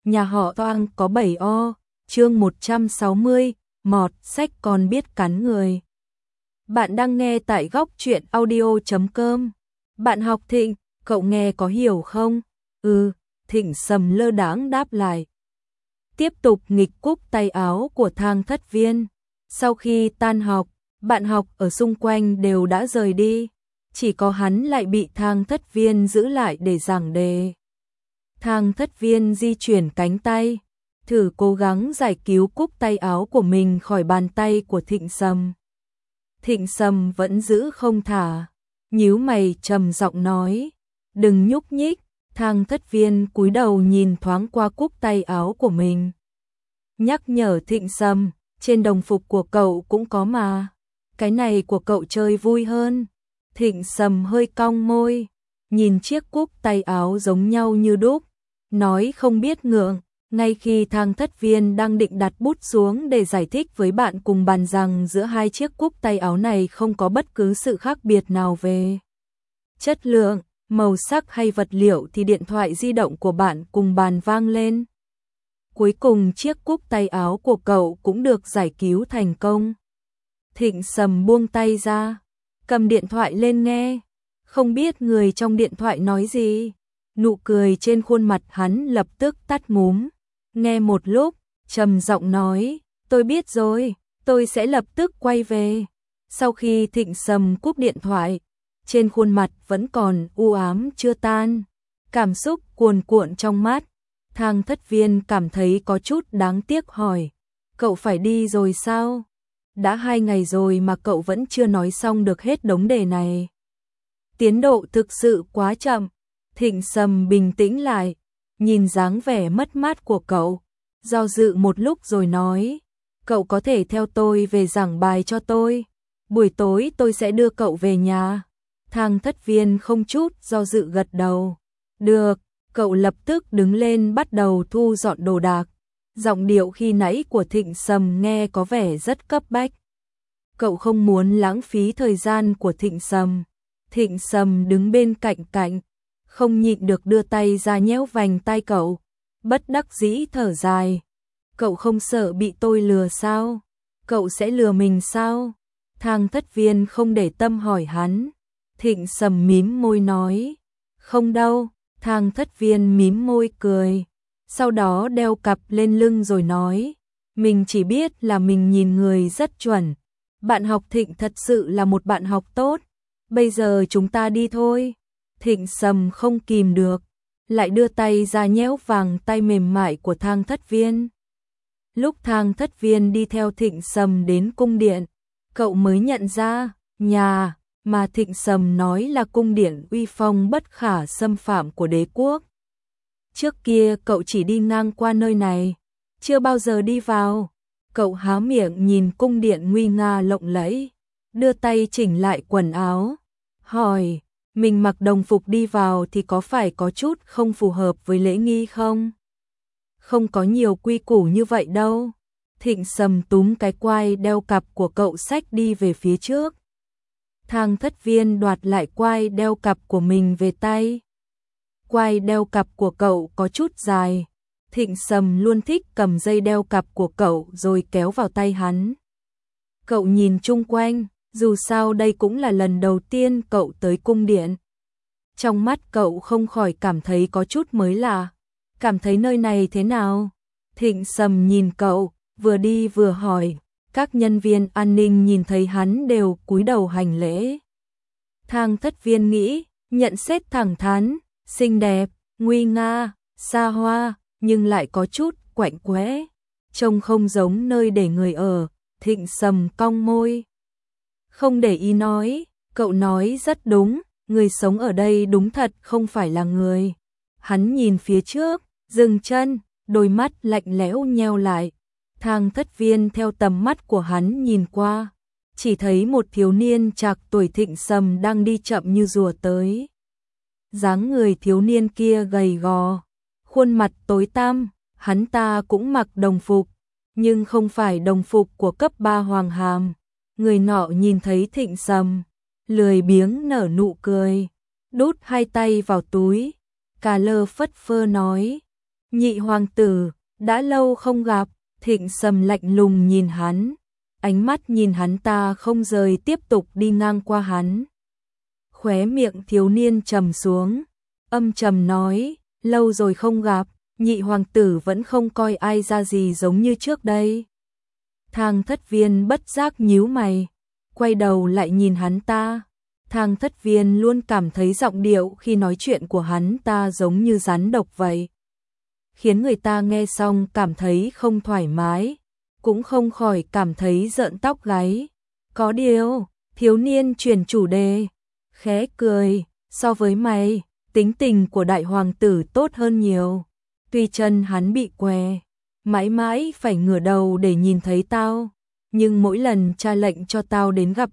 nhà họ Toang có 7 o, chương 160, mọt sách còn biết cắn người. Bạn đang nghe tại góc truyện audio.com. Bạn học Thịnh, cậu nghe có hiểu không? Ừ, Thịnh Sầm lơ đãng đáp lại. Tiếp tục nghịch cúc tay áo của Thang Thất Viên. Sau khi tan học, bạn học ở xung quanh đều đã rời đi. Chỉ có hắn lại bị Thang Thất Viên giữ lại để giảng đề. Thang Thất Viên di chuyển cánh tay, thử cố gắng giải cứu cúc tay áo của mình khỏi bàn tay của Thịnh Sầm. Thịnh Sầm vẫn giữ không thả, nhíu mày trầm giọng nói, đừng nhúc nhích. Thang Thất Viên cúi đầu nhìn thoáng qua cúc tay áo của mình. Nhắc nhở Thịnh Sầm, trên đồng phục của cậu cũng có mà. Cái này của cậu chơi vui hơn. Thịnh Sầm hơi cong môi, nhìn chiếc cúc tay áo giống nhau như đúc, nói không biết ngượng. Ngay khi Thang Thất Viên đang định đặt bút xuống để giải thích với bạn cùng bàn rằng giữa hai chiếc cúc tay áo này không có bất cứ sự khác biệt nào về chất lượng, màu sắc hay vật liệu thì điện thoại di động của bạn cùng bàn vang lên. Cuối cùng chiếc cúc tay áo của cậu cũng được giải cứu thành công. Thịnh Sầm buông tay ra, cầm điện thoại lên nghe, không biết người trong điện thoại nói gì. Nụ cười trên khuôn mặt hắn lập tức tắt ngúm. Nghe một lúc, trầm giọng nói, tôi biết rồi, tôi sẽ lập tức quay về. Sau khi Thịnh Sầm cúp điện thoại, trên khuôn mặt vẫn còn u ám chưa tan, cảm xúc cuồn cuộn trong mắt. Thang Thất Viên cảm thấy có chút đáng tiếc hỏi, cậu phải đi rồi sao? Đã 2 ngày rồi mà cậu vẫn chưa nói xong được hết đống đề này. Tiến độ thực sự quá chậm. Thịnh Sầm bình tĩnh lại, nhìn dáng vẻ mất mát của cậu, do dự một lúc rồi nói, cậu có thể theo tôi về giảng bài cho tôi. Buổi tối tôi sẽ đưa cậu về nhà. Thang Thất Viên không chút do dự gật đầu. Được, cậu lập tức đứng lên bắt đầu thu dọn đồ đạc. Giọng điệu khi nãy của Thịnh Sầm nghe có vẻ rất cấp bách. Cậu không muốn lãng phí thời gian của Thịnh Sầm. Thịnh Sầm đứng bên cạnh, không nhịn được đưa tay ra nhéo vành tai cậu, bất đắc dĩ thở dài. Cậu không sợ bị tôi lừa sao? Cậu sẽ lừa mình sao? Thang Thất Viên không để tâm hỏi hắn. Thịnh Sầm mím môi nói, không đâu. Thang Thất Viên mím môi cười, sau đó đeo cặp lên lưng rồi nói, mình chỉ biết là mình nhìn người rất chuẩn. Bạn học Thịnh thật sự là một bạn học tốt. Bây giờ chúng ta đi thôi. Thịnh Sầm không kìm được, lại đưa tay ra nhéo vàng tay mềm mại của Thang Thất Viên. Lúc Thang Thất Viên đi theo Thịnh Sầm đến cung điện, cậu mới nhận ra, nhà mà Thịnh Sầm nói là cung điện uy phong bất khả xâm phạm của đế quốc. Trước kia cậu chỉ đi ngang qua nơi này, chưa bao giờ đi vào. Cậu há miệng nhìn cung điện nguy nga lộng lẫy, đưa tay chỉnh lại quần áo, hỏi, mình mặc đồng phục đi vào thì có phải có chút không phù hợp với lễ nghi không? Không có nhiều quy củ như vậy đâu. Thịnh Sầm túm cái quai đeo cặp của cậu xách đi về phía trước. Thang Thất Viên đoạt lại quai đeo cặp của mình về tay. Quai đeo cặp của cậu có chút dài. Thịnh Sầm luôn thích cầm dây đeo cặp của cậu rồi kéo vào tay hắn. Cậu nhìn chung quanh, dù sao đây cũng là lần đầu tiên cậu tới cung điện. Trong mắt cậu không khỏi cảm thấy có chút mới lạ. Cảm thấy nơi này thế nào? Thịnh Sầm nhìn cậu, vừa đi vừa hỏi. Các nhân viên an ninh nhìn thấy hắn đều cúi đầu hành lễ. Thang Thất Viên nghĩ, nhận xét thẳng thắn, xinh đẹp, nguy nga, xa hoa, nhưng lại có chút quạnh quẽ, trông không giống nơi để người ở. Thịnh Sầm cong môi, không để ý nói, cậu nói rất đúng, người sống ở đây đúng thật không phải là người. Hắn nhìn phía trước, dừng chân, đôi mắt lạnh lẽo nheo lại. Thang Thất Viên theo tầm mắt của hắn nhìn qua, chỉ thấy một thiếu niên trạc tuổi Thịnh Sầm đang đi chậm như rùa tới. Dáng người thiếu niên kia gầy gò, khuôn mặt tối tăm, hắn ta cũng mặc đồng phục, nhưng không phải đồng phục của cấp 3 Hoàng Hàm. Người nọ nhìn thấy Thịnh Sầm, lười biếng nở nụ cười, đút hai tay vào túi, cà lơ phất phơ nói, Nhị hoàng tử, đã lâu không gặp. Thịnh Sầm lạnh lùng nhìn hắn, ánh mắt nhìn hắn ta không rời, tiếp tục đi ngang qua hắn. Khóe miệng thiếu niên trầm xuống, âm trầm nói, lâu rồi không gặp, nhị hoàng tử vẫn không coi ai ra gì giống như trước đây. Thang Thất Viên bất giác nhíu mày, quay đầu lại nhìn hắn ta. Thang Thất Viên luôn cảm thấy giọng điệu khi nói chuyện của hắn ta giống như rắn độc vậy, khiến người ta nghe xong cảm thấy không thoải mái, cũng không khỏi cảm thấy rợn tóc gáy. Có điều, thiếu niên chuyển chủ đề, khẽ cười, so với mày, tính tình của đại hoàng tử tốt hơn nhiều. Tuy chân hắn bị què, mãi mãi phải ngửa đầu để nhìn thấy tao, nhưng mỗi lần cha lệnh cho tao đến gặp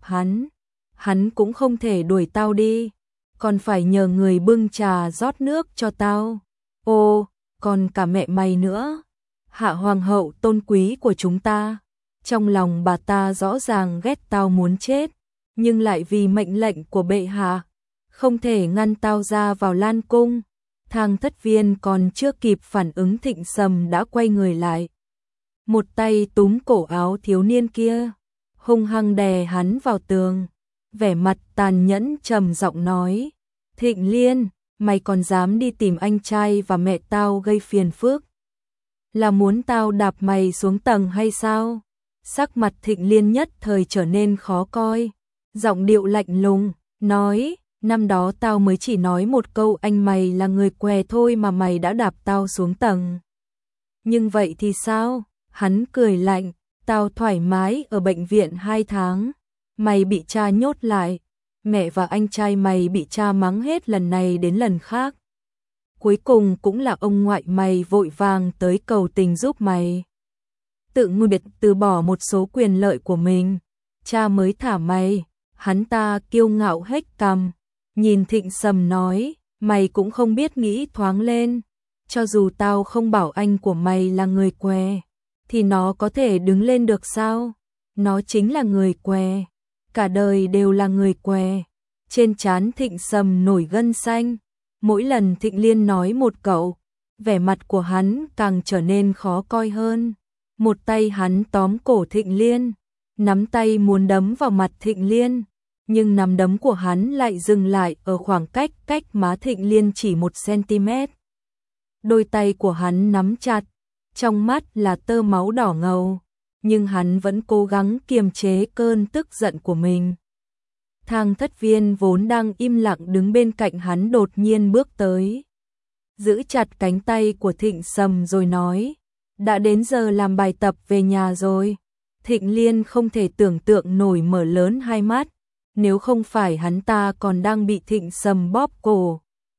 hắn cũng không thể đuổi tao đi, còn phải nhờ người bưng trà rót nước cho tao. Ô, còn cả mẹ mày nữa, hạ hoàng hậu tôn quý của chúng ta. Trong lòng bà ta rõ ràng ghét tao muốn chết, nhưng lại vì mệnh lệnh của bệ hạ, không thể ngăn tao ra vào Lan cung. Thang Thất Viên còn chưa kịp phản ứng, Thịnh Sầm đã quay người lại, một tay túm cổ áo thiếu niên kia, hung hăng đè hắn vào tường, vẻ mặt tàn nhẫn trầm giọng nói, Thịnh Liên, mày còn dám đi tìm anh trai và mẹ tao gây phiền phức, là muốn tao đạp mày xuống tầng hay sao? Sắc mặt Thịnh Liên nhất thời trở nên khó coi, giọng điệu lạnh lùng, nói, năm đó tao mới chỉ nói một câu anh mày là người què thôi mà mày đã đạp tao xuống tầng. Nhưng vậy thì sao? Hắn cười lạnh, tao thoải mái ở bệnh viện 2 tháng, mày bị cha nhốt lại, mẹ và anh trai mày bị cha mắng hết lần này đến lần khác. Cuối cùng cũng là ông ngoại mày vội vàng tới cầu tình giúp mày. Tự nguyện từ bỏ một số quyền lợi của mình, cha mới thả mày. Hắn ta kiêu ngạo hết cằm, nhìn Thịnh Sầm nói, mày cũng không biết nghĩ thoáng lên, cho dù tao không bảo anh của mày là người què, thì nó có thể đứng lên được sao? Nó chính là người què, cả đời đều là người què. Trên trán Thịnh Sầm nổi gân xanh, mỗi lần Thịnh Liên nói một câu, vẻ mặt của hắn càng trở nên khó coi hơn. Một tay hắn tóm cổ Thịnh Liên, nắm tay muốn đấm vào mặt Thịnh Liên, nhưng nắm đấm của hắn lại dừng lại ở khoảng cách má Thịnh Liên chỉ 1 cm. Đôi tay của hắn nắm chặt, trong mắt là tơ máu đỏ ngầu, nhưng hắn vẫn cố gắng kiềm chế cơn tức giận của mình. Thang Thất Viên vốn đang im lặng đứng bên cạnh hắn đột nhiên bước tới, giữ chặt cánh tay của Thịnh Sầm rồi nói, đã đến giờ làm bài tập về nhà rồi. Thịnh Liên không thể tưởng tượng nổi mở lớn hai mắt, nếu không phải hắn ta còn đang bị Thịnh Sầm bóp cổ,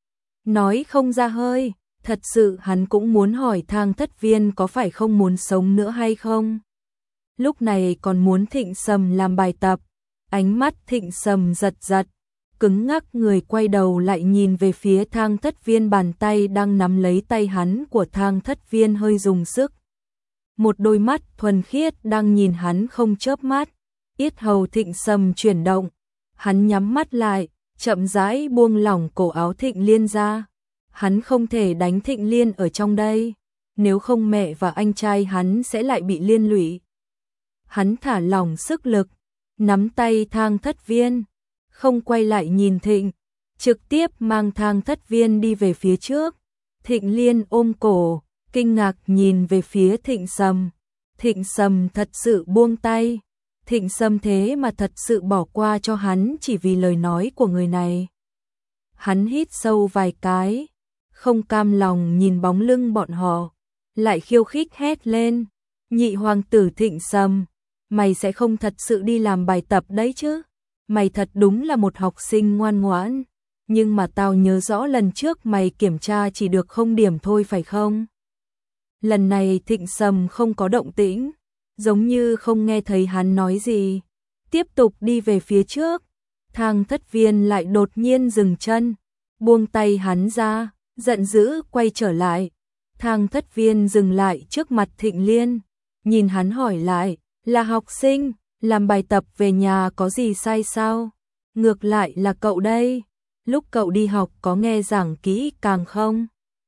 nói không ra hơi. Thật sự hắn cũng muốn hỏi Thang Thất Viên có phải không muốn sống nữa hay không. Lúc này còn muốn Thịnh Sầm làm bài tập. Ánh mắt Thịnh Sầm giật giật, cứng ngắc người quay đầu lại nhìn về phía Thang Thất Viên, bàn tay đang nắm lấy tay hắn của Thang Thất Viên hơi dùng sức. Một đôi mắt thuần khiết đang nhìn hắn không chớp mắt, yết hầu Thịnh Sầm chuyển động, hắn nhắm mắt lại, chậm rãi buông lỏng cổ áo Thịnh Liên ra. Hắn không thể đánh Thịnh Liên ở trong đây, nếu không mẹ và anh trai hắn sẽ lại bị liên lụy. Hắn thả lỏng sức lực, nắm tay Thang Thất Viên, không quay lại nhìn Thịnh, trực tiếp mang Thang Thất Viên đi về phía trước. Thịnh Liên ôm cổ, kinh ngạc nhìn về phía Thịnh Sầm. Thịnh Sầm thật sự buông tay. Thịnh Sầm thế mà thật sự bỏ qua cho hắn chỉ vì lời nói của người này. Hắn hít sâu vài cái, không cam lòng nhìn bóng lưng bọn họ, lại khiêu khích hét lên, nhị hoàng tử Thịnh Sầm, mày sẽ không thật sự đi làm bài tập đấy chứ? Mày thật đúng là một học sinh ngoan ngoãn, nhưng mà tao nhớ rõ lần trước mày kiểm tra chỉ được 0 điểm thôi phải không? Lần này Thịnh Sầm không có động tĩnh, giống như không nghe thấy hắn nói gì, tiếp tục đi về phía trước. Thang Thất Viên lại đột nhiên dừng chân, buông tay hắn ra, giận dữ quay trở lại. Thang Thất Viên dừng lại trước mặt Thịnh Liên, nhìn hắn hỏi lại, là học sinh, làm bài tập về nhà có gì sai sao? Ngược lại là cậu đây, lúc cậu đi học có nghe giảng kỹ càng không?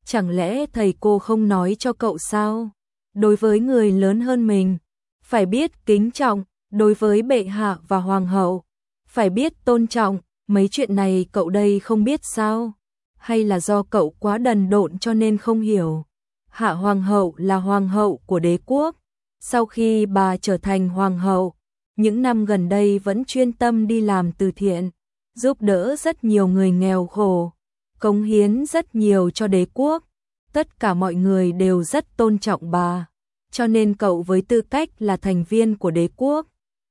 Chẳng lẽ thầy cô không nói cho cậu sao? Đối với người lớn hơn mình, phải biết kính trọng, đối với bệ hạ và hoàng hậu, phải biết tôn trọng, mấy chuyện này cậu đây không biết sao? Hay là do cậu quá đần độn cho nên không hiểu? Hạ hoàng hậu là hoàng hậu của đế quốc. Sau khi bà trở thành hoàng hậu, những năm gần đây vẫn chuyên tâm đi làm từ thiện, giúp đỡ rất nhiều người nghèo khổ, cống hiến rất nhiều cho đế quốc. Tất cả mọi người đều rất tôn trọng bà, cho nên cậu với tư cách là thành viên của đế quốc,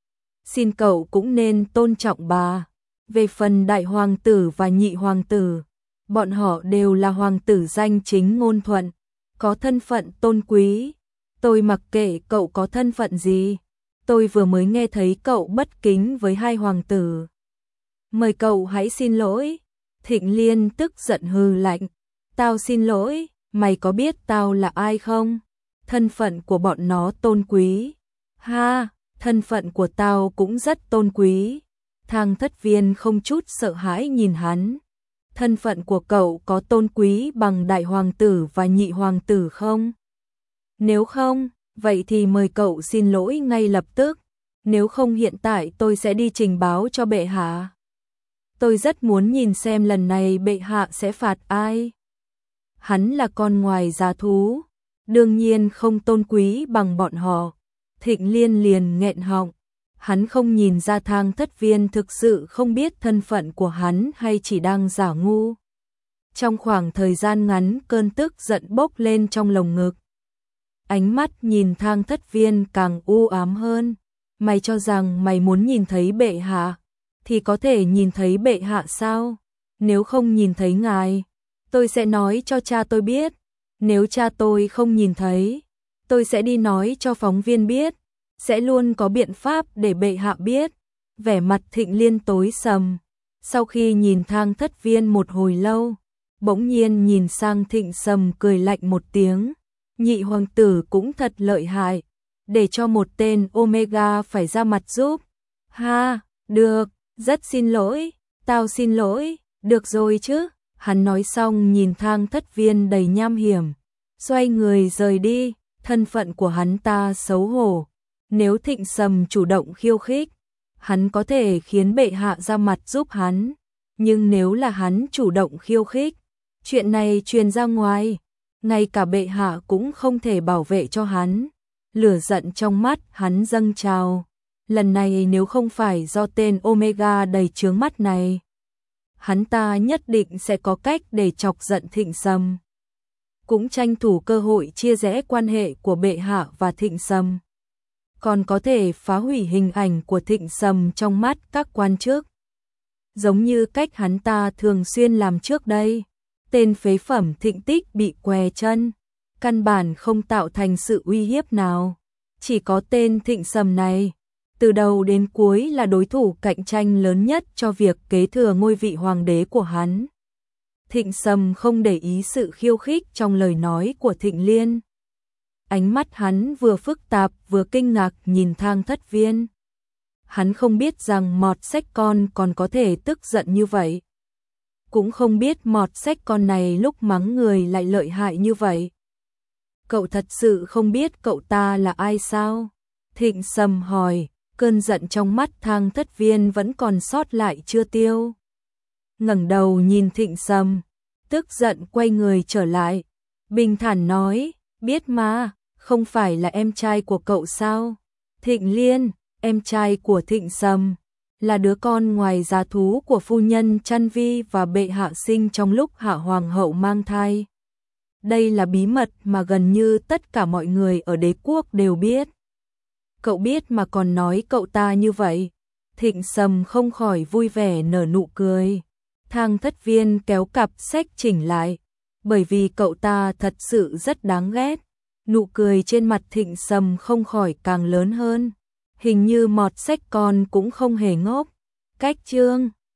xin cậu cũng nên tôn trọng bà. Về phần đại hoàng tử và nhị hoàng tử, bọn họ đều là hoàng tử danh chính ngôn thuận, có thân phận tôn quý. Tôi mặc kệ cậu có thân phận gì, tôi vừa mới nghe thấy cậu bất kính với hai hoàng tử. Mời cậu hãy xin lỗi. Thịnh Liên tức giận hừ lạnh. Tao xin lỗi, mày có biết tao là ai không? Thân phận của bọn nó tôn quý. Ha, thân phận của tao cũng rất tôn quý. Thang Thất Viên không chút sợ hãi nhìn hắn. Thân phận của cậu có tôn quý bằng đại hoàng tử và nhị hoàng tử không? Nếu không, vậy thì mời cậu xin lỗi ngay lập tức. Nếu không hiện tại tôi sẽ đi trình báo cho bệ hạ. Tôi rất muốn nhìn xem lần này bệ hạ sẽ phạt ai. Hắn là con ngoài giá thú, đương nhiên không tôn quý bằng bọn họ. Thịnh Liên liền nghẹn họng. Hắn không nhìn ra Thang Thất Viên thực sự không biết thân phận của hắn hay chỉ đang giả ngu. Trong khoảng thời gian ngắn cơn tức giận bốc lên trong lồng ngực. Ánh mắt nhìn Thang Thất Viên càng u ám hơn. Mày cho rằng mày muốn nhìn thấy bệ hạ, thì có thể nhìn thấy bệ hạ sao? Nếu không nhìn thấy ngài, tôi sẽ nói cho cha tôi biết. Nếu cha tôi không nhìn thấy, tôi sẽ đi nói cho phóng viên biết. Sẽ luôn có biện pháp để bệ hạ biết. Vẻ mặt Thịnh Liên tối sầm. Sau khi nhìn Thang Thất Viên một hồi lâu, bỗng nhiên nhìn sang Thịnh Sầm cười lạnh một tiếng. Nhị hoàng tử cũng thật lợi hại, để cho một tên Omega phải ra mặt giúp. Ha, được, rất xin lỗi, tao xin lỗi, được rồi chứ. Hắn nói xong nhìn Thang Thất Viên đầy nham hiểm, xoay người rời đi. Thân phận của hắn ta xấu hổ. Nếu Thịnh Sầm chủ động khiêu khích, hắn có thể khiến bệ hạ ra mặt giúp hắn. Nhưng nếu là hắn chủ động khiêu khích, chuyện này truyền ra ngoài, ngay cả bệ hạ cũng không thể bảo vệ cho hắn. Lửa giận trong mắt hắn dâng trào. Lần này nếu không phải do tên Omega đầy chướng mắt này, hắn ta nhất định sẽ có cách để chọc giận Thịnh Sầm. Cũng tranh thủ cơ hội chia rẽ quan hệ của bệ hạ và Thịnh Sầm. Còn có thể phá hủy hình ảnh của Thịnh Sầm trong mắt các quan chức. Giống như cách hắn ta thường xuyên làm trước đây. Tên phế phẩm Thịnh Tích bị què chân, căn bản không tạo thành sự uy hiếp nào. Chỉ có tên Thịnh Sầm này, từ đầu đến cuối là đối thủ cạnh tranh lớn nhất cho việc kế thừa ngôi vị hoàng đế của hắn. Thịnh Sầm không để ý sự khiêu khích trong lời nói của Thịnh Liên. Ánh mắt hắn vừa phức tạp vừa kinh ngạc nhìn Thang Thất Viên. Hắn không biết rằng Mọt Sách Con còn có thể tức giận như vậy. Cũng không biết Mọt Sách Con này lúc mắng người lại lợi hại như vậy. Cậu thật sự không biết cậu ta là ai sao? Thịnh Sầm hỏi, cơn giận trong mắt Thang Thất Viên vẫn còn sót lại chưa tiêu. Ngẩng đầu nhìn Thịnh Sầm, tức giận quay người trở lại, bình thản nói, biết mà, không phải là em trai của cậu sao? Thịnh Liên, em trai của Thịnh Sầm, là đứa con ngoài giá thú của phu nhân Trăn Vi và bệ hạ sinh trong lúc hạ hoàng hậu mang thai. Đây là bí mật mà gần như tất cả mọi người ở đế quốc đều biết. Cậu biết mà còn nói cậu ta như vậy. Thịnh Sầm không khỏi vui vẻ nở nụ cười. Thang Thất Viên kéo cặp sách chỉnh lại, bởi vì cậu ta thật sự rất đáng ghét. Nụ cười trên mặt Thịnh Sầm không khỏi càng lớn hơn. Hình như Mọt Sách Con cũng không hề ngốc. Cách chương